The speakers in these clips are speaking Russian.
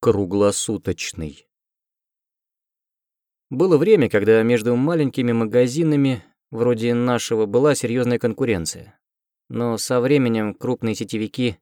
Круглосуточный. Было время, когда между маленькими магазинами, вроде нашего, была серьезная конкуренция. Но со временем крупные сетевики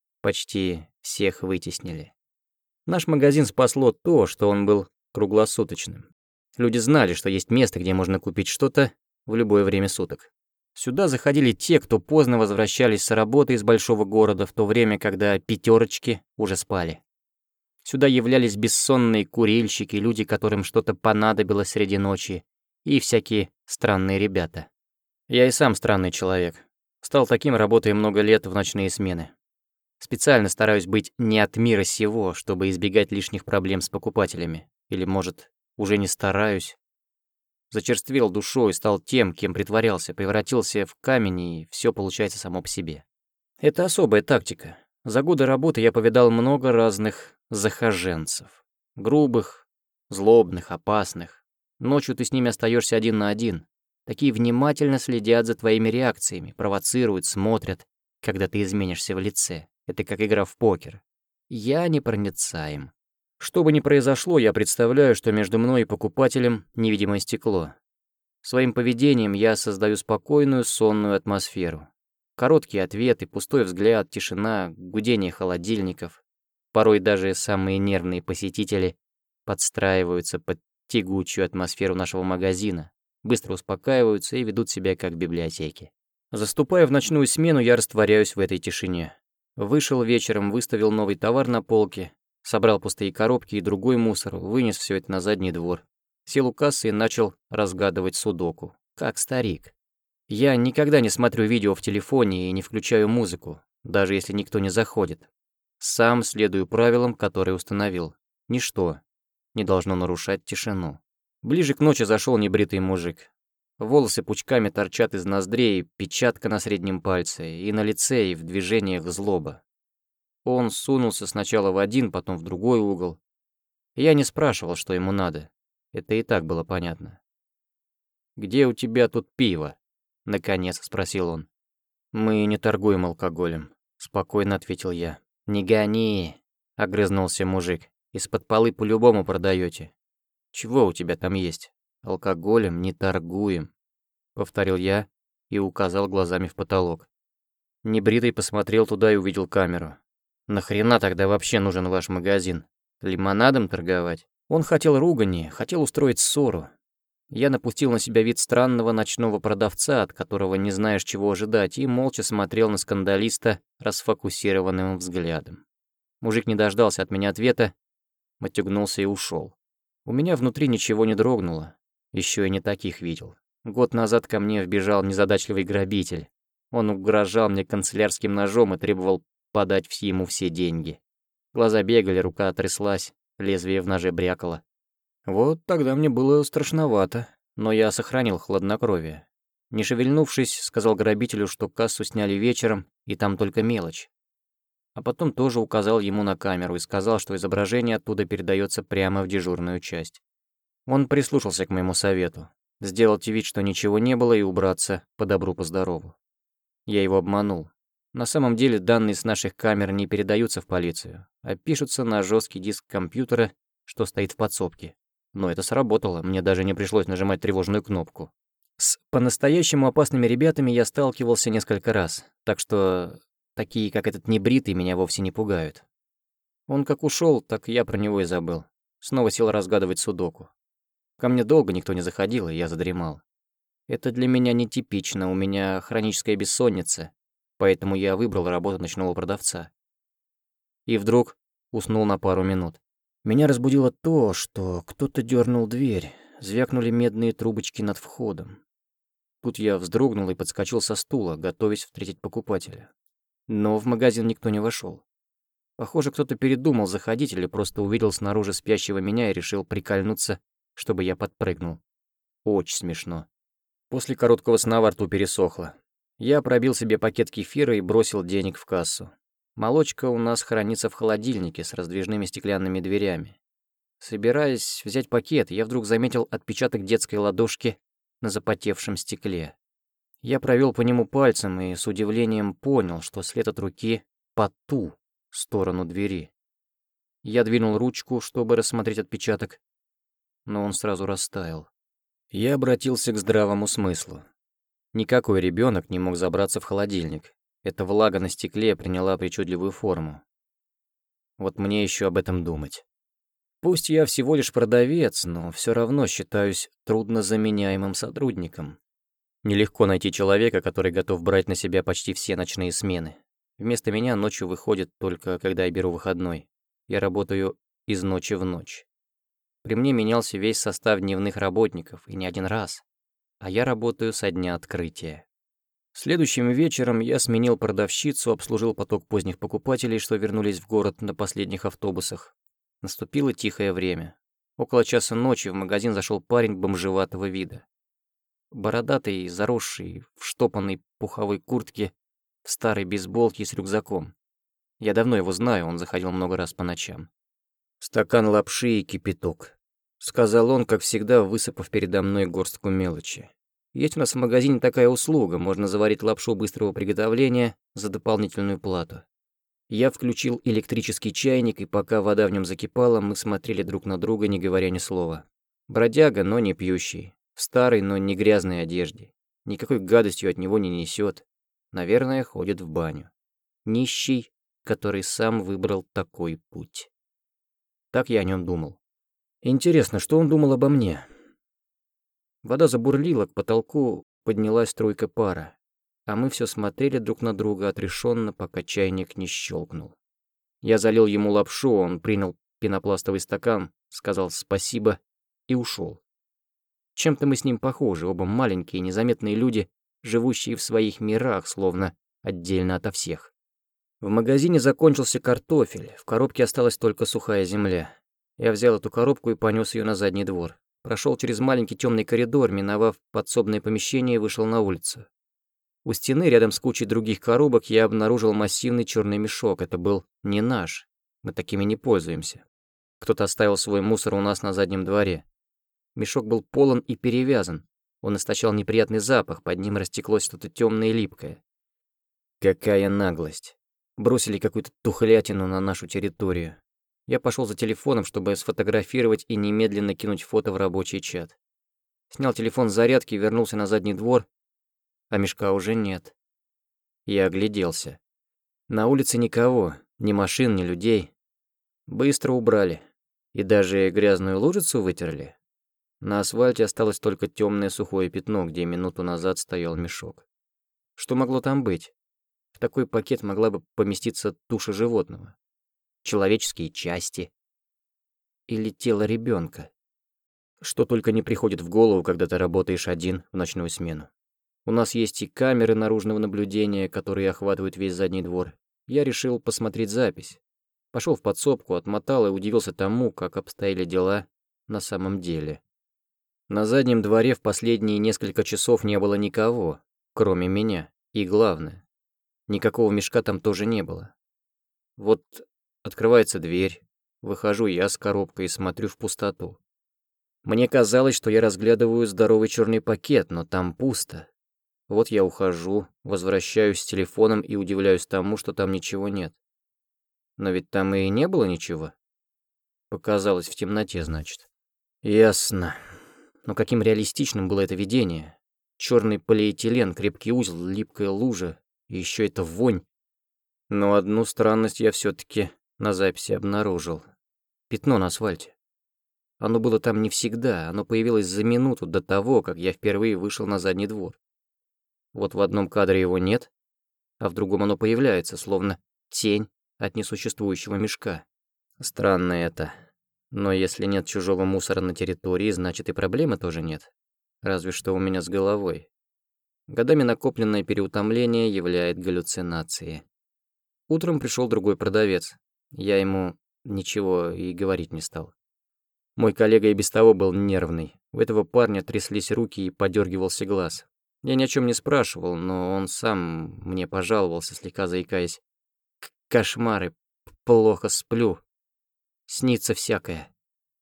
почти всех вытеснили. Наш магазин спасло то, что он был круглосуточным. Люди знали, что есть место, где можно купить что-то в любое время суток. Сюда заходили те, кто поздно возвращались с работы из большого города, в то время, когда пятерочки уже спали. Сюда являлись бессонные курильщики, люди, которым что-то понадобилось среди ночи, и всякие странные ребята. Я и сам странный человек. Стал таким, работая много лет в ночные смены. Специально стараюсь быть не от мира сего, чтобы избегать лишних проблем с покупателями. Или, может, уже не стараюсь. Зачерствел душой, стал тем, кем притворялся, превратился в камень, и все получается само по себе. Это особая тактика. За годы работы я повидал много разных захоженцев. Грубых, злобных, опасных. Ночью ты с ними остаешься один на один. Такие внимательно следят за твоими реакциями, провоцируют, смотрят, когда ты изменишься в лице. Это как игра в покер. Я непроницаем. Что бы ни произошло, я представляю, что между мной и покупателем невидимое стекло. Своим поведением я создаю спокойную, сонную атмосферу. Короткие ответы, пустой взгляд, тишина, гудение холодильников. Порой даже самые нервные посетители подстраиваются под тягучую атмосферу нашего магазина, быстро успокаиваются и ведут себя как в библиотеке. Заступая в ночную смену, я растворяюсь в этой тишине. Вышел вечером, выставил новый товар на полке, собрал пустые коробки и другой мусор, вынес все это на задний двор. Сел у кассы и начал разгадывать судоку, как старик. Я никогда не смотрю видео в телефоне и не включаю музыку, даже если никто не заходит. Сам следую правилам, которые установил. Ничто не должно нарушать тишину. Ближе к ночи зашел небритый мужик. Волосы пучками торчат из ноздрей, печатка на среднем пальце, и на лице, и в движениях злоба. Он сунулся сначала в один, потом в другой угол. Я не спрашивал, что ему надо. Это и так было понятно. «Где у тебя тут пиво?» — наконец спросил он. «Мы не торгуем алкоголем», — спокойно ответил я. «Не гони», — огрызнулся мужик. «Из-под полы по-любому продаёте. Чего у тебя там есть? Алкоголем не торгуем», — повторил я и указал глазами в потолок. Небритый посмотрел туда и увидел камеру. «Нахрена тогда вообще нужен ваш магазин? Лимонадом торговать?» Он хотел ругани, хотел устроить ссору. Я напустил на себя вид странного ночного продавца, от которого не знаешь, чего ожидать, и молча смотрел на скандалиста расфокусированным взглядом. Мужик не дождался от меня ответа, матюгнулся и ушел. У меня внутри ничего не дрогнуло, еще и не таких видел. Год назад ко мне вбежал незадачливый грабитель. Он угрожал мне канцелярским ножом и требовал подать ему все деньги. Глаза бегали, рука тряслась, лезвие в ноже брякало. Вот тогда мне было страшновато, но я сохранил хладнокровие. Не шевельнувшись, сказал грабителю, что кассу сняли вечером, и там только мелочь. А потом тоже указал ему на камеру и сказал, что изображение оттуда передается прямо в дежурную часть. Он прислушался к моему совету, сделать вид, что ничего не было, и убраться по добру, по здорову. Я его обманул. На самом деле данные с наших камер не передаются в полицию, а пишутся на жесткий диск компьютера, что стоит в подсобке. Но это сработало, мне даже не пришлось нажимать тревожную кнопку. С по-настоящему опасными ребятами я сталкивался несколько раз, так что такие, как этот небритый, меня вовсе не пугают. Он как ушел, так я про него и забыл. Снова сел разгадывать судоку. Ко мне долго никто не заходил, и я задремал. Это для меня нетипично, у меня хроническая бессонница, поэтому я выбрал работу ночного продавца. И вдруг уснул на пару минут. Меня разбудило то, что кто-то дернул дверь, звякнули медные трубочки над входом. Тут я вздрогнул и подскочил со стула, готовясь встретить покупателя. Но в магазин никто не вошел. Похоже, кто-то передумал заходить или просто увидел снаружи спящего меня и решил прикольнуться, чтобы я подпрыгнул. Очень смешно. После короткого сна во рту пересохло. Я пробил себе пакет кефира и бросил денег в кассу. Молочка у нас хранится в холодильнике с раздвижными стеклянными дверями. Собираясь взять пакет, я вдруг заметил отпечаток детской ладошки на запотевшем стекле. Я провел по нему пальцем и с удивлением понял, что след от руки по ту сторону двери. Я двинул ручку, чтобы рассмотреть отпечаток, но он сразу растаял. Я обратился к здравому смыслу. Никакой ребенок не мог забраться в холодильник. Эта влага на стекле приняла причудливую форму. Вот мне еще об этом думать. Пусть я всего лишь продавец, но все равно считаюсь труднозаменяемым сотрудником. Нелегко найти человека, который готов брать на себя почти все ночные смены. Вместо меня ночью выходит только, когда я беру выходной. Я работаю из ночи в ночь. При мне менялся весь состав дневных работников, и не один раз. А я работаю со дня открытия. Следующим вечером я сменил продавщицу, обслужил поток поздних покупателей, что вернулись в город на последних автобусах. Наступило тихое время. Около часа ночи в магазин зашел парень бомжеватого вида. Бородатый, заросший, в штопанной пуховой куртке, в старой бейсболке с рюкзаком. Я давно его знаю, он заходил много раз по ночам. «Стакан лапши и кипяток», — сказал он, как всегда, высыпав передо мной горстку мелочи. «Есть у нас в магазине такая услуга, можно заварить лапшу быстрого приготовления за дополнительную плату». Я включил электрический чайник, и пока вода в нем закипала, мы смотрели друг на друга, не говоря ни слова. Бродяга, но не пьющий. В старой, но не грязной одежде. Никакой гадостью от него не несет. Наверное, ходит в баню. Нищий, который сам выбрал такой путь. Так я о нем думал. Интересно, что он думал обо мне? Вода забурлила, к потолку поднялась струйка пара. А мы все смотрели друг на друга отрешенно, пока чайник не щелкнул. Я залил ему лапшу, он принял пенопластовый стакан, сказал спасибо и ушел. Чем-то мы с ним похожи, оба маленькие, незаметные люди, живущие в своих мирах, словно отдельно ото всех. В магазине закончился картофель, в коробке осталась только сухая земля. Я взял эту коробку и понес ее на задний двор. Прошел через маленький темный коридор, миновав подсобное помещение, и вышел на улицу. У стены, рядом с кучей других коробок, я обнаружил массивный черный мешок. Это был не наш. Мы такими не пользуемся. Кто-то оставил свой мусор у нас на заднем дворе. Мешок был полон и перевязан. Он источал неприятный запах, под ним растеклось что-то темное и липкое. Какая наглость. Бросили какую-то тухлятину на нашу территорию. Я пошел за телефоном, чтобы сфотографировать и немедленно кинуть фото в рабочий чат. Снял телефон с зарядки и вернулся на задний двор, а мешка уже нет. Я огляделся. На улице никого, ни машин, ни людей. Быстро убрали. И даже грязную лужицу вытерли. На асфальте осталось только темное сухое пятно, где минуту назад стоял мешок. Что могло там быть? В такой пакет могла бы поместиться туша животного. Человеческие части. Или тело ребенка. Что только не приходит в голову, когда ты работаешь один в ночную смену. У нас есть и камеры наружного наблюдения, которые охватывают весь задний двор. Я решил посмотреть запись. Пошел в подсобку, отмотал и удивился тому, как обстояли дела на самом деле. На заднем дворе в последние несколько часов не было никого, кроме меня. И главное, никакого мешка там тоже не было. Вот открывается дверь, выхожу я с коробкой и смотрю в пустоту. Мне казалось, что я разглядываю здоровый черный пакет, но там пусто. Вот я ухожу, возвращаюсь с телефоном и удивляюсь тому, что там ничего нет. Но ведь там и не было ничего. Показалось в темноте, значит. Ясно. Но каким реалистичным было это видение. Черный полиэтилен, крепкий узел, липкая лужа, и еще эта вонь. Но одну странность я все-таки на записи обнаружил. Пятно на асфальте. Оно было там не всегда, оно появилось за минуту до того, как я впервые вышел на задний двор. Вот в одном кадре его нет, а в другом оно появляется, словно тень от несуществующего мешка. Странно это. Но если нет чужого мусора на территории, значит и проблемы тоже нет. Разве что у меня с головой. Годами накопленное переутомление являет галлюцинации. Утром пришел другой продавец. Я ему ничего и говорить не стал. Мой коллега и без того был нервный. У этого парня тряслись руки и подергивался глаз. Я ни о чем не спрашивал, но он сам мне пожаловался, слегка заикаясь. Кошмары, плохо сплю. Снится всякое.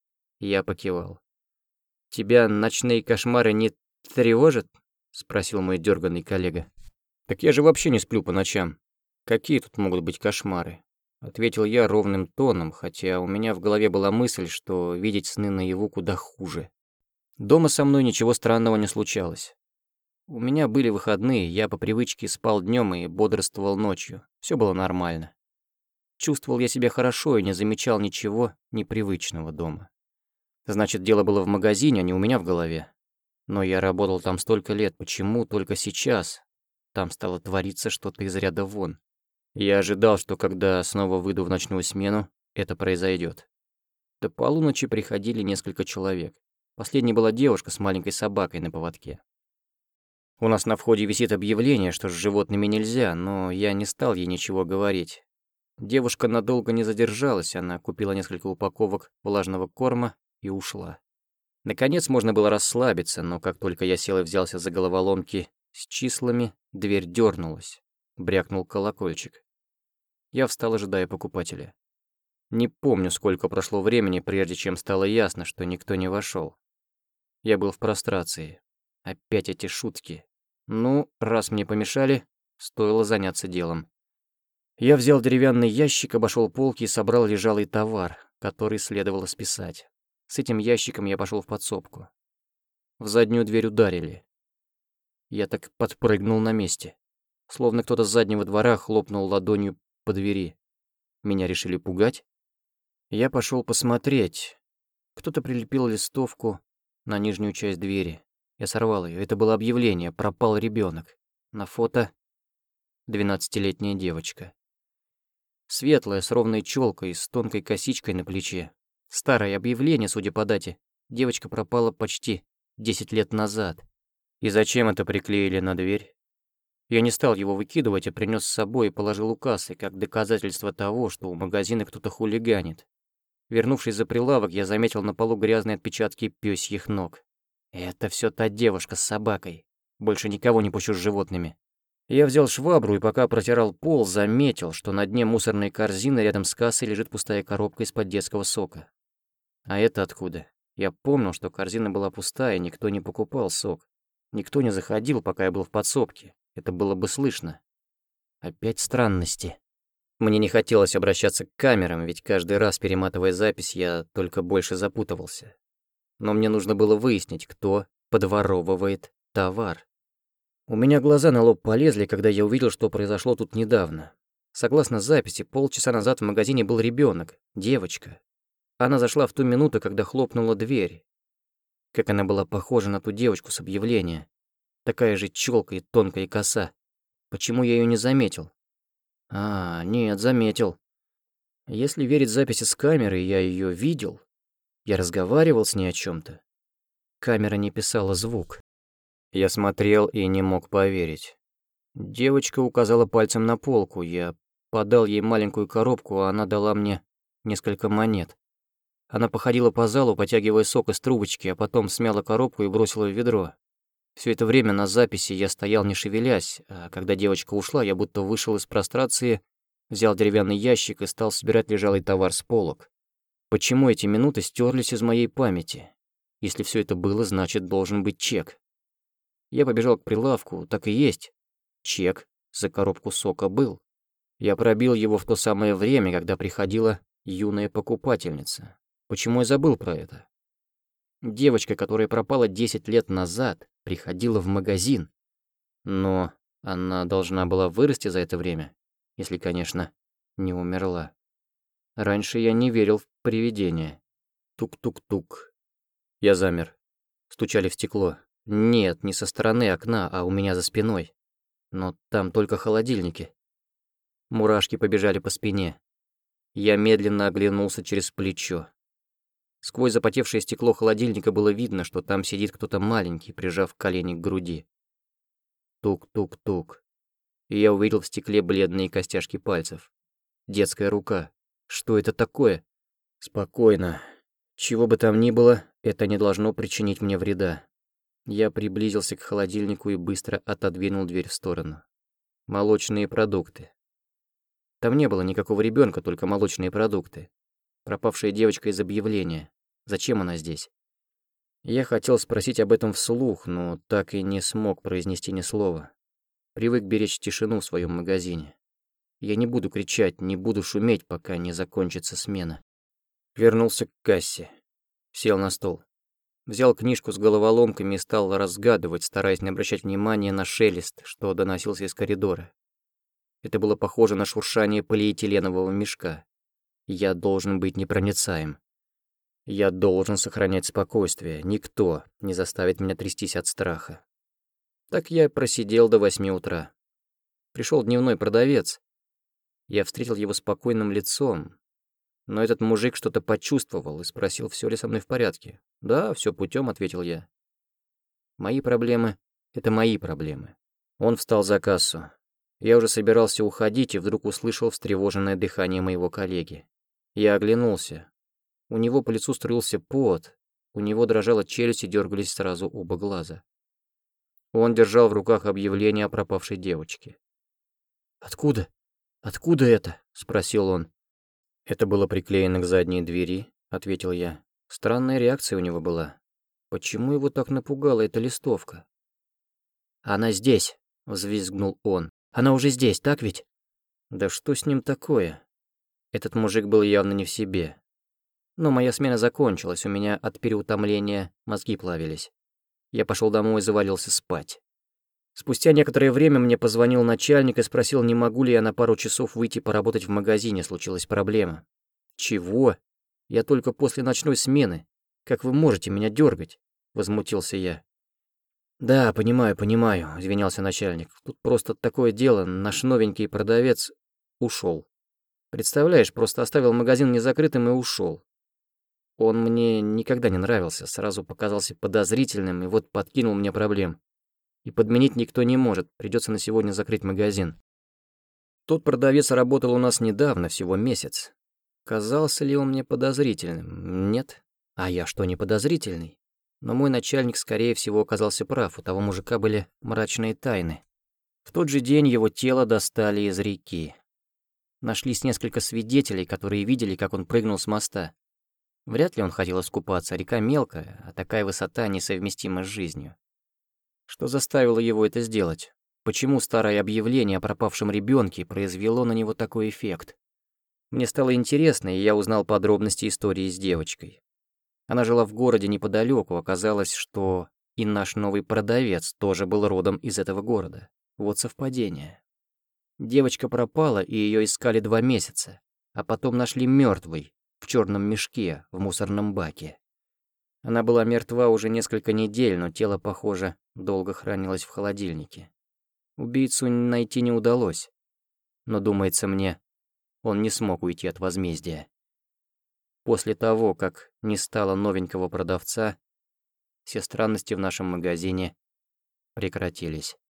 Я покивал. «Тебя ночные кошмары не тревожат?» — спросил мой дерганный коллега. «Так я же вообще не сплю по ночам. Какие тут могут быть кошмары? — ответил я ровным тоном, хотя у меня в голове была мысль, что видеть сны наяву куда хуже. Дома со мной ничего странного не случалось. У меня были выходные, я по привычке спал днем и бодрствовал ночью. Все было нормально. Чувствовал я себя хорошо и не замечал ничего непривычного дома. Значит, дело было в магазине, а не у меня в голове. Но я работал там столько лет, почему только сейчас там стало твориться что-то из ряда вон? Я ожидал, что когда снова выйду в ночную смену, это произойдет. До полуночи приходили несколько человек. Последней была девушка с маленькой собакой на поводке. У нас на входе висит объявление, что с животными нельзя, но я не стал ей ничего говорить. Девушка надолго не задержалась, она купила несколько упаковок влажного корма и ушла. Наконец можно было расслабиться, но как только я сел и взялся за головоломки с числами, дверь дернулась, брякнул колокольчик. Я встал, ожидая покупателя. Не помню, сколько прошло времени, прежде чем стало ясно, что никто не вошел. Я был в прострации. Опять эти шутки. Ну, раз мне помешали, стоило заняться делом. Я взял деревянный ящик, обошел полки и собрал лежалый товар, который следовало списать. С этим ящиком я пошел в подсобку. В заднюю дверь ударили. Я так подпрыгнул на месте. Словно кто-то с заднего двора хлопнул ладонью по двери. Меня решили пугать? Я пошел посмотреть. Кто-то прилепил листовку на нижнюю часть двери. Я сорвал ее. Это было объявление: пропал ребенок. На фото 12-летняя девочка. Светлая, с ровной челкой, с тонкой косичкой на плече. Старое объявление, судя по дате. Девочка пропала почти 10 лет назад. И зачем это приклеили на дверь? Я не стал его выкидывать, а принес с собой и положил у кассы, как доказательство того, что у магазина кто-то хулиганит. Вернувшись за прилавок, я заметил на полу грязные отпечатки пёсьих ног. Это все та девушка с собакой. Больше никого не пущу с животными. Я взял швабру и пока протирал пол, заметил, что на дне мусорной корзины рядом с кассой лежит пустая коробка из-под детского сока. А это откуда? Я помнил, что корзина была пустая, никто не покупал сок. Никто не заходил, пока я был в подсобке. Это было бы слышно. Опять странности. Мне не хотелось обращаться к камерам, ведь каждый раз, перематывая запись, я только больше запутывался. Но мне нужно было выяснить, кто подворовывает товар. У меня глаза на лоб полезли, когда я увидел, что произошло тут недавно. Согласно записи, полчаса назад в магазине был ребенок, девочка. Она зашла в ту минуту, когда хлопнула дверь. Как она была похожа на ту девочку с объявления. Такая же чёлка и тонкая коса. Почему я её не заметил? Нет, заметил. Если верить записи с камеры, я её видел. Я разговаривал с ней о чём-то. Камера не писала звук. Я смотрел и не мог поверить. Девочка указала пальцем на полку. Я подал ей маленькую коробку, а она дала мне несколько монет. Она походила по залу, потягивая сок из трубочки, а потом смяла коробку и бросила в ведро. Все это время на записи я стоял не шевелясь, а когда девочка ушла, я будто вышел из прострации, взял деревянный ящик и стал собирать лежалый товар с полок. Почему эти минуты стерлись из моей памяти? Если все это было, значит, должен быть чек. Я побежал к прилавку, так и есть. Чек за коробку сока был. Я пробил его в то самое время, когда приходила юная покупательница. Почему я забыл про это? Девочка, которая пропала 10 лет назад, приходила в магазин. Но она должна была вырасти за это время, если, конечно, не умерла. Раньше я не верил в привидения. Тук-тук-тук. Я замер. Стучали в стекло. Нет, не со стороны окна, а у меня за спиной. Но там только холодильники. Мурашки побежали по спине. Я медленно оглянулся через плечо. Сквозь запотевшее стекло холодильника было видно, что там сидит кто-то маленький, прижав колени к груди. Тук-тук-тук. И я увидел в стекле бледные костяшки пальцев. Детская рука. Что это такое? Спокойно. Чего бы там ни было, это не должно причинить мне вреда. Я приблизился к холодильнику и быстро отодвинул дверь в сторону. Молочные продукты. Там не было никакого ребенка, только молочные продукты. Пропавшая девочка из объявления. Зачем она здесь? Я хотел спросить об этом вслух, но так и не смог произнести ни слова. Привык беречь тишину в своем магазине. Я не буду кричать, не буду шуметь, пока не закончится смена. Вернулся к кассе. Сел на стол. Взял книжку с головоломками и стал разгадывать, стараясь не обращать внимания на шелест, что доносился из коридора. Это было похоже на шуршание полиэтиленового мешка. Я должен быть непроницаем. Я должен сохранять спокойствие. Никто не заставит меня трястись от страха. Так я просидел до 8 утра. Пришел дневной продавец. Я встретил его спокойным лицом, но этот мужик что-то почувствовал и спросил, все ли со мной в порядке. «Да, все путем», — ответил я. «Мои проблемы — это мои проблемы». Он встал за кассу. Я уже собирался уходить и вдруг услышал встревоженное дыхание моего коллеги. Я оглянулся. У него по лицу струился пот, у него дрожала челюсть и дергались сразу оба глаза. Он держал в руках объявление о пропавшей девочке. «Откуда? Откуда это?» — спросил он. «Это было приклеено к задней двери», — ответил я. Странная реакция у него была. Почему его так напугала эта листовка? «Она здесь», — взвизгнул он. «Она уже здесь, так ведь?» «Да что с ним такое?» Этот мужик был явно не в себе. Но моя смена закончилась, у меня от переутомления мозги плавились. Я пошел домой и завалился спать. Спустя некоторое время мне позвонил начальник и спросил, не могу ли я на пару часов выйти поработать в магазине, случилась проблема. «Чего? Я только после ночной смены. Как вы можете меня дергать?» — возмутился я. «Да, понимаю», — извинялся начальник. «Тут просто такое дело, наш новенький продавец ушел. Представляешь, просто оставил магазин незакрытым и ушел. Он мне никогда не нравился, сразу показался подозрительным и вот подкинул мне проблем. И подменить никто не может, придется на сегодня закрыть магазин. Тот продавец работал у нас недавно, всего месяц. Казался ли он мне подозрительным? Нет. А я что, не подозрительный? Но мой начальник, скорее всего, оказался прав, у того мужика были мрачные тайны. В тот же день его тело достали из реки. Нашлись несколько свидетелей, которые видели, как он прыгнул с моста. Вряд ли он хотел искупаться, река мелкая, а такая высота несовместима с жизнью. Что заставило его это сделать? Почему старое объявление о пропавшем ребенке произвело на него такой эффект? Мне стало интересно, и я узнал подробности истории с девочкой. Она жила в городе неподалеку, оказалось, что и наш новый продавец тоже был родом из этого города. Вот совпадение. Девочка пропала, и ее искали 2 месяца, а потом нашли мертвой в черном мешке в мусорном баке. Она была мертва уже несколько недель, но тело, похоже, долго хранилось в холодильнике. Убийцу найти не удалось, но, думается мне, он не смог уйти от возмездия. После того, как не стало новенького продавца, все странности в нашем магазине прекратились.